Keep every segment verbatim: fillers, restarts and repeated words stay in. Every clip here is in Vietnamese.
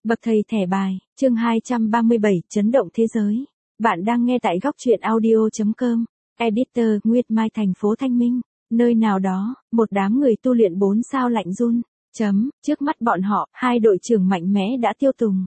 Bậc thầy thẻ bài, chương hai trăm ba mươi bảy, chấn động thế giới. Bạn đang nghe tại góc truyện audio.com. Editor, Nguyệt Mai, thành phố Thanh Minh. Nơi nào đó, một đám người tu luyện bốn sao lạnh run. Chấm, trước mắt bọn họ, hai đội trưởng mạnh mẽ đã tiêu tùng.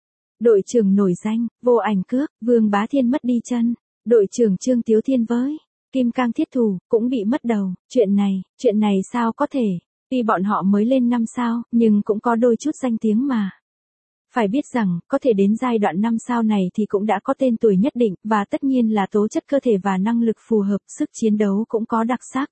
Đội trưởng nổi danh, Vô Ảnh Cước, Vương Bá Thiên mất đi chân. Đội trưởng Trương Tiếu Thiên với Kim Cang Thiết Thủ, cũng bị mất đầu. Chuyện này, chuyện này sao có thể? Tuy bọn họ mới lên năm sao, nhưng cũng có đôi chút danh tiếng mà. Phải biết rằng, có thể đến giai đoạn năm sao này thì cũng đã có tên tuổi nhất định, và tất nhiên là tố chất cơ thể và năng lực phù hợp, sức chiến đấu cũng có đặc sắc.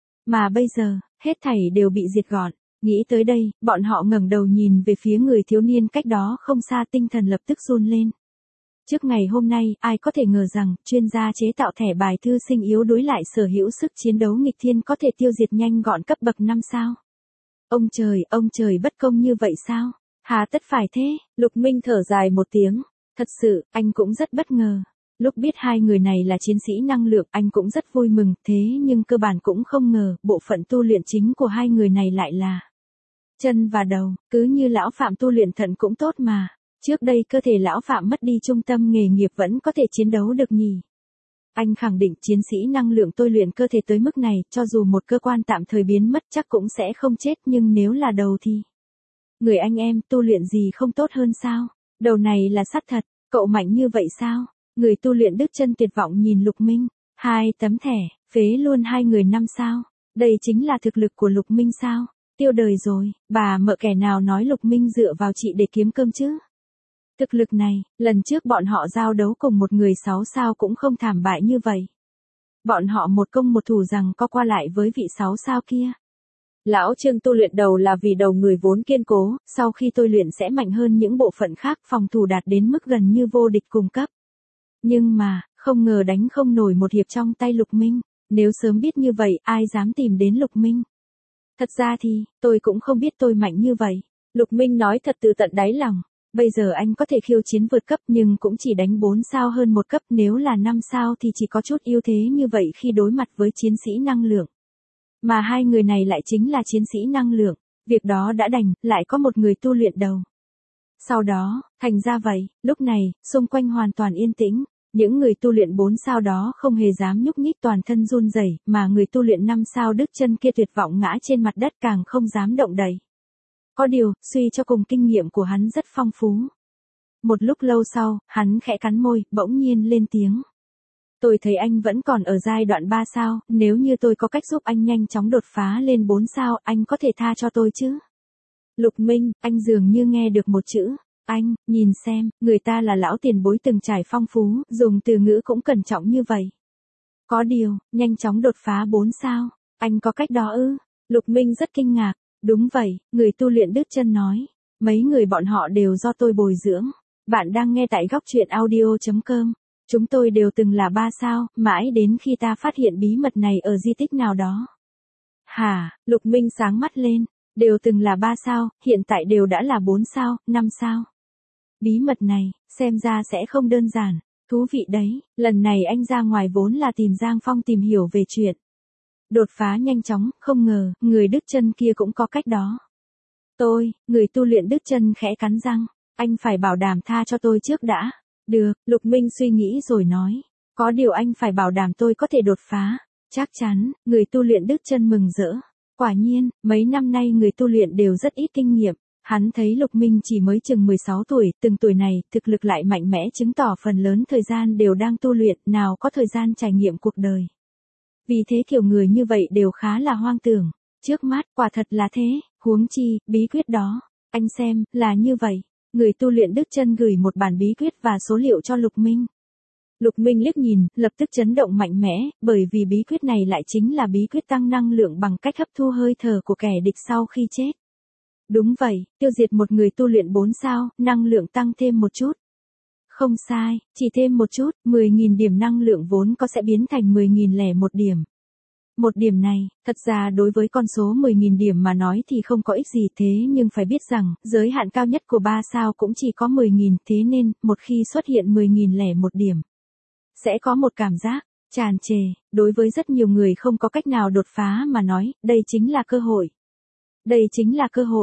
Mà bây giờ, hết thảy đều bị diệt gọn. Nghĩ tới đây, bọn họ ngẩng đầu nhìn về phía người thiếu niên cách đó không xa, tinh thần lập tức run lên. Trước ngày hôm nay, ai có thể ngờ rằng, chuyên gia chế tạo thẻ bài thư sinh yếu đuối lại sở hữu sức chiến đấu nghịch thiên có thể tiêu diệt nhanh gọn cấp bậc năm sao. Ông trời, ông trời bất công như vậy sao? Hà tất phải thế? Lục Minh thở dài một tiếng. Thật sự, anh cũng rất bất ngờ. Lúc biết hai người này là chiến sĩ năng lượng, anh cũng rất vui mừng, thế nhưng cơ bản cũng không ngờ, bộ phận tu luyện chính của hai người này lại là chân và đầu, cứ như lão Phạm tu luyện thận cũng tốt mà. Trước đây cơ thể lão Phạm mất đi trung tâm nghề nghiệp vẫn có thể chiến đấu được nhỉ? Anh khẳng định chiến sĩ năng lượng tôi luyện cơ thể tới mức này, cho dù một cơ quan tạm thời biến mất chắc cũng sẽ không chết, nhưng nếu là đầu thì... Người anh em tu luyện gì không tốt hơn sao? Đầu này là sắt thật, cậu mạnh như vậy sao? Người tu luyện đứt chân tuyệt vọng nhìn Lục Minh. Hai tấm thẻ, phế luôn hai người năm sao. Đây chính là thực lực của Lục Minh sao? Tiêu đời rồi, bà mợ kẻ nào nói Lục Minh dựa vào chị để kiếm cơm chứ? Thực lực này, lần trước bọn họ giao đấu cùng một người sáu sao cũng không thảm bại như vậy. Bọn họ một công một thủ rằng có qua lại với vị sáu sao kia. Lão Trương tu luyện đầu là vì đầu người vốn kiên cố, sau khi tôi luyện sẽ mạnh hơn những bộ phận khác, phòng thủ đạt đến mức gần như vô địch cùng cấp. Nhưng mà, không ngờ đánh không nổi một hiệp trong tay Lục Minh, nếu sớm biết như vậy, ai dám tìm đến Lục Minh. Thật ra thì, tôi cũng không biết tôi mạnh như vậy. Lục Minh nói thật từ tận đáy lòng, bây giờ anh có thể khiêu chiến vượt cấp nhưng cũng chỉ đánh bốn sao hơn một cấp, nếu là năm sao thì chỉ có chút ưu thế như vậy khi đối mặt với chiến sĩ năng lượng. Mà hai người này lại chính là chiến sĩ năng lượng, việc đó đã đành, lại có một người tu luyện đầu. Sau đó, thành ra vậy, lúc này, xung quanh hoàn toàn yên tĩnh, những người tu luyện bốn sao đó không hề dám nhúc nhích, toàn thân run rẩy, mà người tu luyện năm sao đứt chân kia tuyệt vọng ngã trên mặt đất càng không dám động đậy. Có điều, suy cho cùng kinh nghiệm của hắn rất phong phú. Một lúc lâu sau, hắn khẽ cắn môi, bỗng nhiên lên tiếng. Tôi thấy anh vẫn còn ở giai đoạn ba sao, nếu như tôi có cách giúp anh nhanh chóng đột phá lên bốn sao, anh có thể tha cho tôi chứ? Lục Minh, anh dường như nghe được một chữ. Anh, nhìn xem, người ta là lão tiền bối từng trải phong phú, dùng từ ngữ cũng cẩn trọng như vậy. Có điều, nhanh chóng đột phá bốn sao, anh có cách đó ư? Lục Minh rất kinh ngạc. Đúng vậy, người tu luyện đứt chân nói. Mấy người bọn họ đều do tôi bồi dưỡng. Bạn đang nghe tại góc truyện audio.com. Chúng tôi đều từng là ba sao, mãi đến khi ta phát hiện bí mật này ở di tích nào đó. Hả, Lục Minh sáng mắt lên. Đều từng là ba sao, hiện tại đều đã là bốn sao, năm sao. Bí mật này, xem ra sẽ không đơn giản. Thú vị đấy, lần này anh ra ngoài vốn là tìm Giang Phong tìm hiểu về chuyện đột phá nhanh chóng, không ngờ, người đứt chân kia cũng có cách đó. Tôi, người tu luyện đứt chân khẽ cắn răng, anh phải bảo đảm tha cho tôi trước đã. Được, Lục Minh suy nghĩ rồi nói. Có điều anh phải bảo đảm tôi có thể đột phá. Chắc chắn, người tu luyện đứt chân mừng rỡ. Quả nhiên, mấy năm nay người tu luyện đều rất ít kinh nghiệm. Hắn thấy Lục Minh chỉ mới chừng mười sáu tuổi, từng tuổi này, thực lực lại mạnh mẽ chứng tỏ phần lớn thời gian đều đang tu luyện, nào có thời gian trải nghiệm cuộc đời. Vì thế kiểu người như vậy đều khá là hoang tưởng. Trước mắt, quả thật là thế, huống chi, bí quyết đó. Anh xem, là như vậy. Người tu luyện đứt chân gửi một bản bí quyết và số liệu cho Lục Minh. Lục Minh liếc nhìn, lập tức chấn động mạnh mẽ, bởi vì bí quyết này lại chính là bí quyết tăng năng lượng bằng cách hấp thu hơi thở của kẻ địch sau khi chết. Đúng vậy, tiêu diệt một người tu luyện bốn sao, năng lượng tăng thêm một chút. Không sai, chỉ thêm một chút, mười nghìn điểm năng lượng vốn có sẽ biến thành mười nghìn lẻ một điểm. Một điểm này, thật ra đối với con số mười nghìn điểm mà nói thì không có ích gì, thế nhưng phải biết rằng, giới hạn cao nhất của ba sao cũng chỉ có mười nghìn, thế nên, một khi xuất hiện mười nghìn lẻ một điểm, sẽ có một cảm giác tràn trề, đối với rất nhiều người không có cách nào đột phá mà nói, đây chính là cơ hội. Đây chính là cơ hội.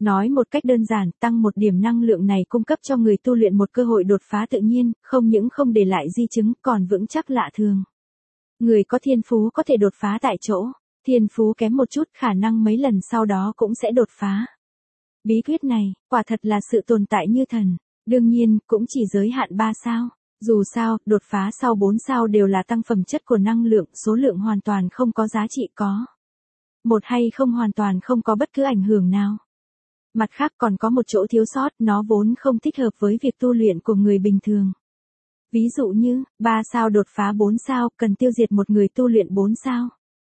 Nói một cách đơn giản, tăng một điểm năng lượng này cung cấp cho người tu luyện một cơ hội đột phá tự nhiên, không những không để lại di chứng, còn vững chắc lạ thường. Người có thiên phú có thể đột phá tại chỗ, thiên phú kém một chút, khả năng mấy lần sau đó cũng sẽ đột phá. Bí quyết này, quả thật là sự tồn tại như thần, đương nhiên, cũng chỉ giới hạn ba sao. Dù sao, đột phá sau bốn sao đều là tăng phẩm chất của năng lượng, số lượng hoàn toàn không có giá trị có. Một hay không hoàn toàn không có bất cứ ảnh hưởng nào. Mặt khác còn có một chỗ thiếu sót, nó vốn không thích hợp với việc tu luyện của người bình thường. Ví dụ như, ba sao đột phá bốn sao, cần tiêu diệt một người tu luyện bốn sao.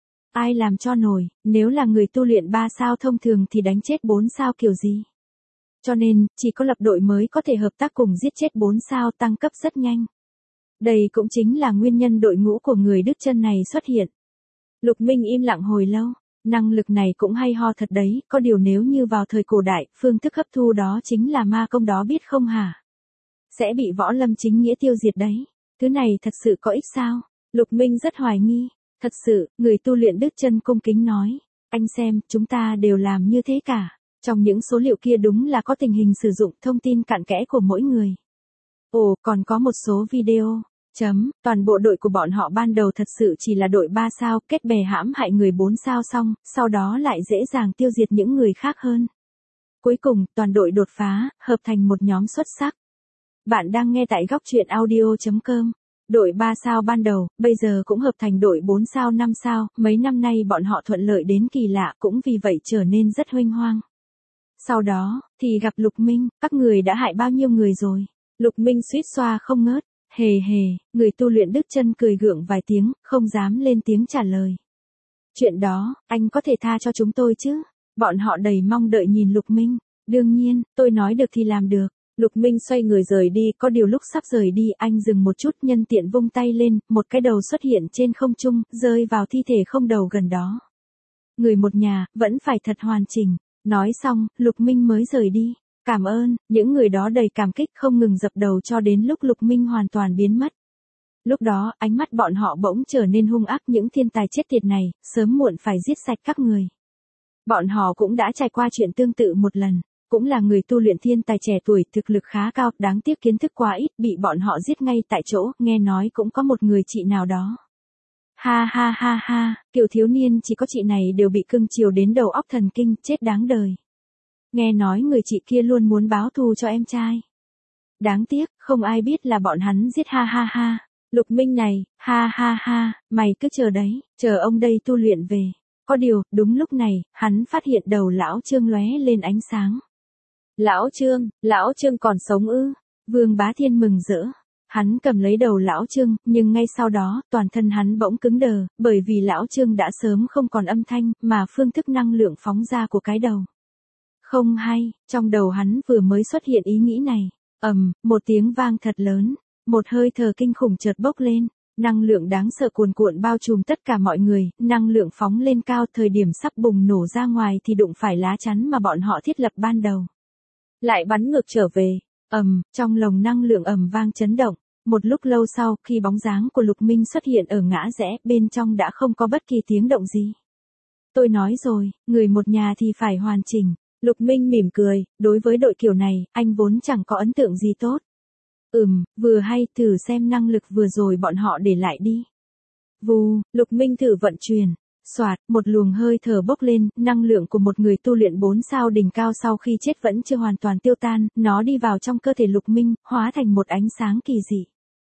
Ai làm cho nổi, nếu là người tu luyện ba sao thông thường thì đánh chết bốn sao kiểu gì. Cho nên, chỉ có lập đội mới có thể hợp tác cùng giết chết bốn sao tăng cấp rất nhanh. Đây cũng chính là nguyên nhân đội ngũ của người Đức Chân này xuất hiện. Lục Minh im lặng hồi lâu, năng lực này cũng hay ho thật đấy, có điều nếu như vào thời cổ đại, phương thức hấp thu đó chính là ma công đó biết không hả? Sẽ bị võ lâm chính nghĩa tiêu diệt đấy. Thứ này thật sự có ích sao? Lục Minh rất hoài nghi. Thật sự, người tu luyện Đức Chân cung kính nói. Anh xem, chúng ta đều làm như thế cả. Trong những số liệu kia đúng là có tình hình sử dụng thông tin cặn kẽ của mỗi người. Ồ, còn có một số video. Chấm, toàn bộ đội của bọn họ ban đầu thật sự chỉ là đội ba sao, kết bè hãm hại người bốn sao xong, sau đó lại dễ dàng tiêu diệt những người khác hơn. Cuối cùng, toàn đội đột phá, hợp thành một nhóm xuất sắc. Bạn đang nghe tại góc truyện audio chấm com. Đội ba sao ban đầu, bây giờ cũng hợp thành đội bốn sao năm sao, mấy năm nay bọn họ thuận lợi đến kỳ lạ cũng vì vậy trở nên rất huênh hoang. Sau đó, thì gặp Lục Minh, các người đã hại bao nhiêu người rồi? Lục Minh suýt xoa không ngớt, hề hề, người tu luyện Đức Chân cười gượng vài tiếng, không dám lên tiếng trả lời. Chuyện đó, anh có thể tha cho chúng tôi chứ? Bọn họ đầy mong đợi nhìn Lục Minh, đương nhiên, tôi nói được thì làm được. Lục Minh xoay người rời đi, có điều lúc sắp rời đi anh dừng một chút nhân tiện vung tay lên, một cái đầu xuất hiện trên không trung, rơi vào thi thể không đầu gần đó. Người một nhà, vẫn phải thật hoàn chỉnh. Nói xong, Lục Minh mới rời đi. Cảm ơn, những người đó đầy cảm kích không ngừng dập đầu cho đến lúc Lục Minh hoàn toàn biến mất. Lúc đó, ánh mắt bọn họ bỗng trở nên hung ác, những thiên tài chết tiệt này, sớm muộn phải giết sạch các người. Bọn họ cũng đã trải qua chuyện tương tự một lần. Cũng là người tu luyện thiên tài trẻ tuổi, thực lực khá cao, đáng tiếc kiến thức quá ít, bị bọn họ giết ngay tại chỗ, nghe nói cũng có một người chị nào đó. Ha ha ha ha, kiểu thiếu niên chỉ có chị này đều bị cưng chiều đến đầu óc thần kinh, chết đáng đời. Nghe nói người chị kia luôn muốn báo thù cho em trai. Đáng tiếc, không ai biết là bọn hắn giết ha ha ha. Lục Minh này, ha ha ha, mày cứ chờ đấy, chờ ông đây tu luyện về. Có điều, đúng lúc này, hắn phát hiện đầu lão Trương lóe lên ánh sáng. Lão Trương, lão Trương còn sống ư? Vương Bá Thiên mừng rỡ. Hắn cầm lấy đầu lão Trương, nhưng ngay sau đó, toàn thân hắn bỗng cứng đờ, bởi vì lão Trương đã sớm không còn âm thanh, mà phương thức năng lượng phóng ra của cái đầu. Không hay, trong đầu hắn vừa mới xuất hiện ý nghĩ này. Ầm, một tiếng vang thật lớn, một hơi thở kinh khủng chợt bốc lên, năng lượng đáng sợ cuồn cuộn bao trùm tất cả mọi người, năng lượng phóng lên cao, thời điểm sắp bùng nổ ra ngoài thì đụng phải lá chắn mà bọn họ thiết lập ban đầu. Lại bắn ngược trở về, ầm, trong lồng năng lượng ầm vang chấn động. Một lúc lâu sau, khi bóng dáng của Lục Minh xuất hiện ở ngã rẽ, bên trong đã không có bất kỳ tiếng động gì. Tôi nói rồi, người một nhà thì phải hoàn chỉnh. Lục Minh mỉm cười, đối với đội kiểu này, anh vốn chẳng có ấn tượng gì tốt. Ừm, vừa hay, thử xem năng lực vừa rồi bọn họ để lại đi. Vù, Lục Minh thử vận chuyển. Soạt, một luồng hơi thở bốc lên, năng lượng của một người tu luyện bốn sao đỉnh cao sau khi chết vẫn chưa hoàn toàn tiêu tan, nó đi vào trong cơ thể Lục Minh, hóa thành một ánh sáng kỳ dị.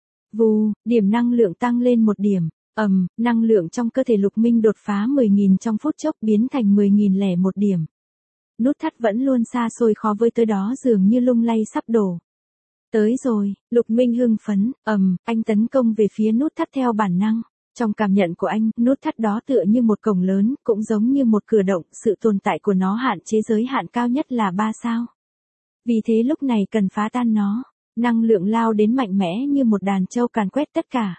Vù, điểm năng lượng tăng lên một điểm. Ầm, năng lượng trong cơ thể Lục Minh đột phá mười nghìn trong phút chốc biến thành mười nghìn lẻ một điểm. Nút thắt vẫn luôn xa xôi khó với tới đó dường như lung lay sắp đổ. Tới rồi, Lục Minh hưng phấn, ầm, anh tấn công về phía nút thắt theo bản năng. Trong cảm nhận của anh, nút thắt đó tựa như một cổng lớn, cũng giống như một cửa động, sự tồn tại của nó hạn chế giới hạn cao nhất là ba sao. Vì thế lúc này cần phá tan nó, năng lượng lao đến mạnh mẽ như một đàn trâu càn quét tất cả.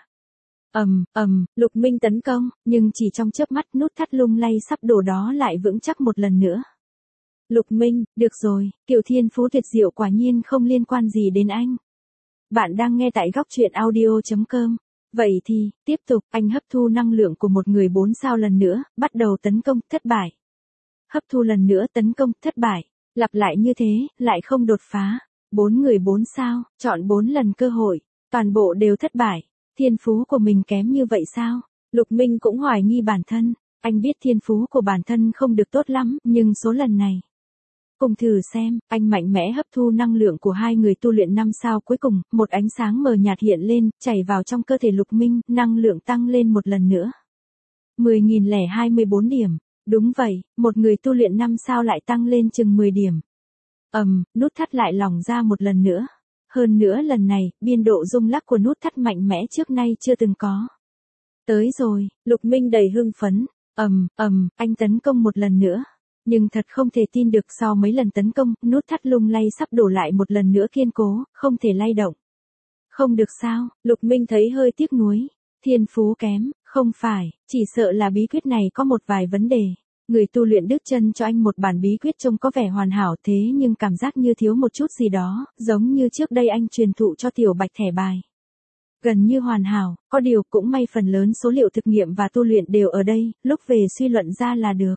Ầm, ầm, Lục Minh tấn công, nhưng chỉ trong chớp mắt nút thắt lung lay sắp đổ đó lại vững chắc một lần nữa. Lục Minh, được rồi, kiểu thiên phú tuyệt diệu quả nhiên không liên quan gì đến anh. Bạn đang nghe tại góc truyện audio chấm com. Vậy thì, tiếp tục, anh hấp thu năng lượng của một người bốn sao lần nữa, bắt đầu tấn công, thất bại. Hấp thu lần nữa tấn công, thất bại. Lặp lại như thế, lại không đột phá. Bốn người bốn sao, chọn bốn lần cơ hội, toàn bộ đều thất bại. Thiên phú của mình kém như vậy sao? Lục Minh cũng hoài nghi bản thân. Anh biết thiên phú của bản thân không được tốt lắm, nhưng số lần này. Cùng thử xem, anh mạnh mẽ hấp thu năng lượng của hai người tu luyện năm sao cuối cùng, một ánh sáng mờ nhạt hiện lên, chảy vào trong cơ thể Lục Minh, năng lượng tăng lên một lần nữa. mười nghìn lẻ hai mươi bốn điểm. Đúng vậy, một người tu luyện năm sao lại tăng lên chừng mười điểm. Ầm, um, nút thắt lại lỏng ra một lần nữa. Hơn nữa lần này, biên độ rung lắc của nút thắt mạnh mẽ trước nay chưa từng có. Tới rồi, Lục Minh đầy hưng phấn. Ầm, um, ầm, um, anh tấn công một lần nữa. Nhưng thật không thể tin được sau mấy lần tấn công, nút thắt lung lay sắp đổ lại một lần nữa kiên cố, không thể lay động. Không được sao, Lục Minh thấy hơi tiếc nuối. Thiên phú kém, không phải, chỉ sợ là bí quyết này có một vài vấn đề. Người tu luyện đứt chân cho anh một bản bí quyết trông có vẻ hoàn hảo thế nhưng cảm giác như thiếu một chút gì đó, giống như trước đây anh truyền thụ cho Tiểu Bạch thẻ bài. Gần như hoàn hảo, có điều cũng may phần lớn số liệu thực nghiệm và tu luyện đều ở đây, lúc về suy luận ra là được.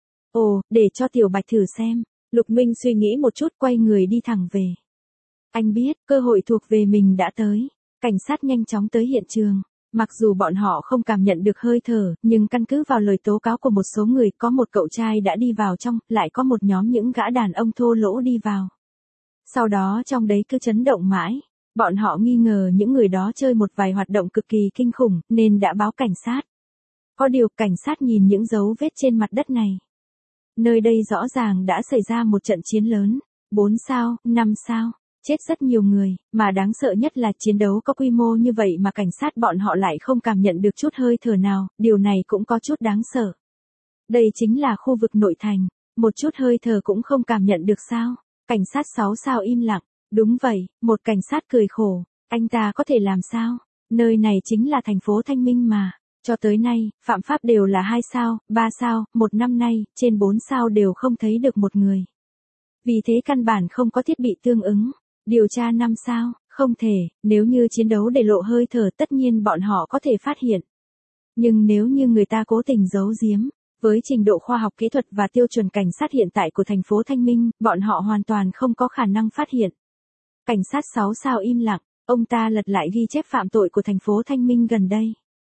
Ồ, để cho Tiểu Bạch thử xem. Lục Minh suy nghĩ một chút quay người đi thẳng về. Anh biết, cơ hội thuộc về mình đã tới. Cảnh sát nhanh chóng tới hiện trường. Mặc dù bọn họ không cảm nhận được hơi thở, nhưng căn cứ vào lời tố cáo của một số người, có một cậu trai đã đi vào trong, lại có một nhóm những gã đàn ông thô lỗ đi vào. Sau đó trong đấy cứ chấn động mãi. Bọn họ nghi ngờ những người đó chơi một vài hoạt động cực kỳ kinh khủng, nên đã báo cảnh sát. Có điều cảnh sát nhìn những dấu vết trên mặt đất này. Nơi đây rõ ràng đã xảy ra một trận chiến lớn. Bốn sao, năm sao. Chết rất nhiều người, mà đáng sợ nhất là chiến đấu có quy mô như vậy mà cảnh sát bọn họ lại không cảm nhận được chút hơi thở nào, điều này cũng có chút đáng sợ. Đây chính là khu vực nội thành, một chút hơi thở cũng không cảm nhận được sao? Cảnh sát sáu sao im lặng, đúng vậy, một cảnh sát cười khổ, anh ta có thể làm sao? Nơi này chính là thành phố Thanh Minh mà, cho tới nay, phạm pháp đều là hai sao, ba sao, một năm nay, trên bốn sao đều không thấy được một người. Vì thế căn bản không có thiết bị tương ứng. Điều tra năm sao, không thể, nếu như chiến đấu để lộ hơi thở tất nhiên bọn họ có thể phát hiện. Nhưng nếu như người ta cố tình giấu giếm, với trình độ khoa học kỹ thuật và tiêu chuẩn cảnh sát hiện tại của thành phố Thanh Minh, bọn họ hoàn toàn không có khả năng phát hiện. Cảnh sát sáu sao im lặng, ông ta lật lại ghi chép phạm tội của thành phố Thanh Minh gần đây.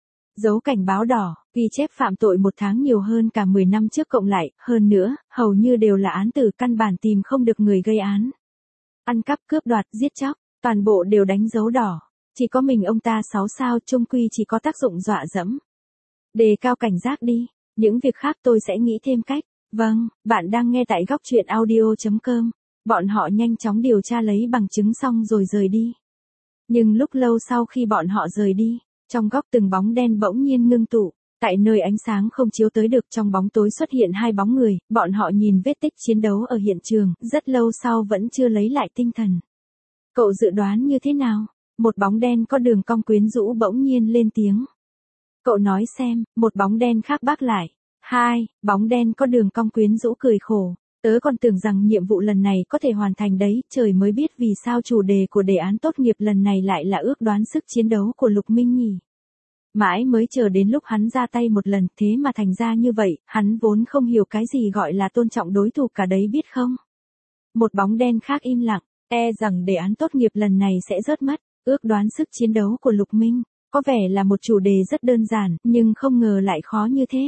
Dấu cảnh báo đỏ, ghi chép phạm tội một tháng nhiều hơn cả mười năm trước cộng lại, hơn nữa, hầu như đều là án tử căn bản tìm không được người gây án. Ăn cắp cướp đoạt, giết chóc, toàn bộ đều đánh dấu đỏ. Chỉ có mình ông ta sáu sao chung quy chỉ có tác dụng dọa dẫm. Đề cao cảnh giác đi, những việc khác tôi sẽ nghĩ thêm cách. Vâng, bạn đang nghe tại góc truyện audio chấm com. Bọn họ nhanh chóng điều tra lấy bằng chứng xong rồi rời đi. Nhưng lúc lâu sau khi bọn họ rời đi, trong góc từng bóng đen bỗng nhiên ngưng tụ. Tại nơi ánh sáng không chiếu tới được trong bóng tối xuất hiện hai bóng người, bọn họ nhìn vết tích chiến đấu ở hiện trường, rất lâu sau vẫn chưa lấy lại tinh thần. Cậu dự đoán như thế nào? Một bóng đen có đường cong quyến rũ bỗng nhiên lên tiếng. Cậu nói xem, một bóng đen khác bác lại. Hai, bóng đen có đường cong quyến rũ cười khổ. Tớ còn tưởng rằng nhiệm vụ lần này có thể hoàn thành đấy, trời mới biết vì sao chủ đề của đề án tốt nghiệp lần này lại là ước đoán sức chiến đấu của Lục Minh nhỉ. Mãi mới chờ đến lúc hắn ra tay một lần, thế mà thành ra như vậy, hắn vốn không hiểu cái gì gọi là tôn trọng đối thủ cả đấy biết không? Một bóng đen khác im lặng, e rằng đề án tốt nghiệp lần này sẽ rớt mất, ước đoán sức chiến đấu của Lục Minh, có vẻ là một chủ đề rất đơn giản, nhưng không ngờ lại khó như thế.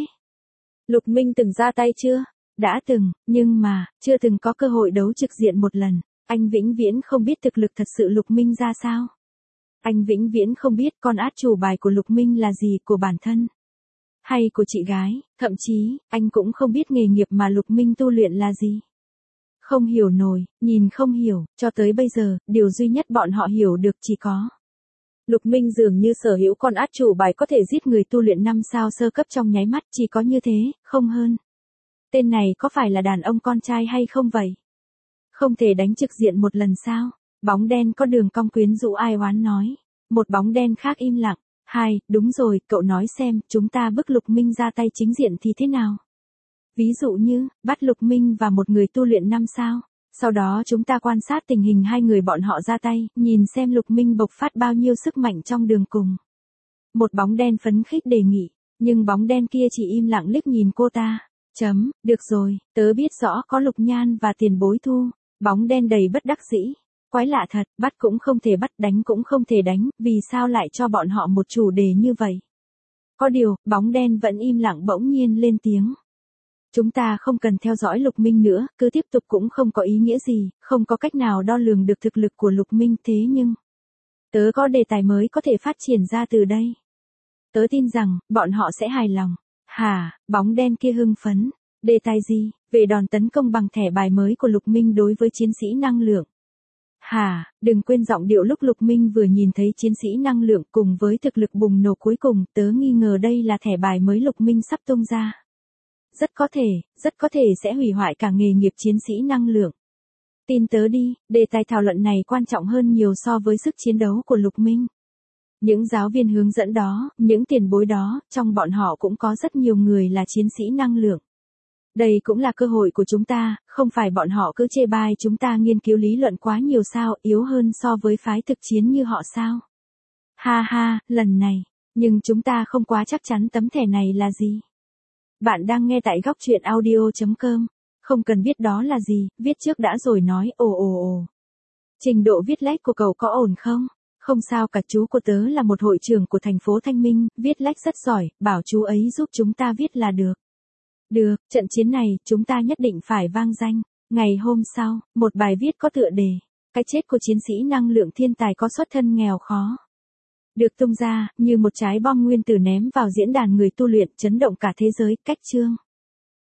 Lục Minh từng ra tay chưa? Đã từng, nhưng mà, chưa từng có cơ hội đấu trực diện một lần, anh vĩnh viễn không biết thực lực thật sự Lục Minh ra sao. Anh vĩnh viễn không biết con át chủ bài của Lục Minh là gì, của bản thân hay của chị gái, thậm chí, anh cũng không biết nghề nghiệp mà Lục Minh tu luyện là gì. Không hiểu nổi, nhìn không hiểu, cho tới bây giờ, điều duy nhất bọn họ hiểu được chỉ có Lục Minh dường như sở hữu con át chủ bài có thể giết người tu luyện năm sao sơ cấp trong nháy mắt, chỉ có như thế, không hơn. Tên này có phải là đàn ông con trai hay không vậy? Không thể đánh trực diện một lần sao? Bóng đen có đường cong quyến rũ ai oán nói. Một bóng đen khác im lặng. Hai, đúng rồi, cậu nói xem, chúng ta bức Lục Minh ra tay chính diện thì thế nào? Ví dụ như, bắt Lục Minh và một người tu luyện năm sao. Sau đó chúng ta quan sát tình hình hai người bọn họ ra tay, nhìn xem Lục Minh bộc phát bao nhiêu sức mạnh trong đường cùng. Một bóng đen phấn khích đề nghị, nhưng bóng đen kia chỉ im lặng liếc nhìn cô ta. Chấm, được rồi, tớ biết rõ có Lục Nhan và Tiền Bối Thu. Bóng đen đầy bất đắc dĩ. Quái lạ thật, bắt cũng không thể bắt, đánh cũng không thể đánh, vì sao lại cho bọn họ một chủ đề như vậy? Có điều, bóng đen vẫn im lặng bỗng nhiên lên tiếng. Chúng ta không cần theo dõi Lục Minh nữa, cứ tiếp tục cũng không có ý nghĩa gì, không có cách nào đo lường được thực lực của Lục Minh, thế nhưng tớ có đề tài mới có thể phát triển ra từ đây. Tớ tin rằng, bọn họ sẽ hài lòng. Hả, bóng đen kia hưng phấn. Đề tài gì? Về đòn tấn công bằng thẻ bài mới của Lục Minh đối với chiến sĩ năng lượng. Hả, đừng quên giọng điệu lúc Lục Minh vừa nhìn thấy chiến sĩ năng lượng cùng với thực lực bùng nổ cuối cùng, tớ nghi ngờ đây là thẻ bài mới Lục Minh sắp tung ra. Rất có thể, rất có thể sẽ hủy hoại cả nghề nghiệp chiến sĩ năng lượng. Tin tớ đi, đề tài thảo luận này quan trọng hơn nhiều so với sức chiến đấu của Lục Minh. Những giáo viên hướng dẫn đó, những tiền bối đó, trong bọn họ cũng có rất nhiều người là chiến sĩ năng lượng. Đây cũng là cơ hội của chúng ta, không phải bọn họ cứ chê bai chúng ta nghiên cứu lý luận quá nhiều sao, yếu hơn so với phái thực chiến như họ sao. Ha ha, lần này, nhưng chúng ta không quá chắc chắn tấm thẻ này là gì. Bạn đang nghe tại góc truyện audio chấm com, không cần biết đó là gì, viết trước đã rồi nói ồ ồ ồ. Trình độ viết lách của cậu có ổn không? Không sao cả, chú của tớ là một hội trưởng của thành phố Thanh Minh, viết lách rất giỏi, bảo chú ấy giúp chúng ta viết là được. Được, trận chiến này, chúng ta nhất định phải vang danh. Ngày hôm sau, một bài viết có tựa đề, cái chết của chiến sĩ năng lượng thiên tài có xuất thân nghèo khó. Được tung ra, như một trái bom nguyên tử ném vào diễn đàn người tu luyện, chấn động cả thế giới, cách chương.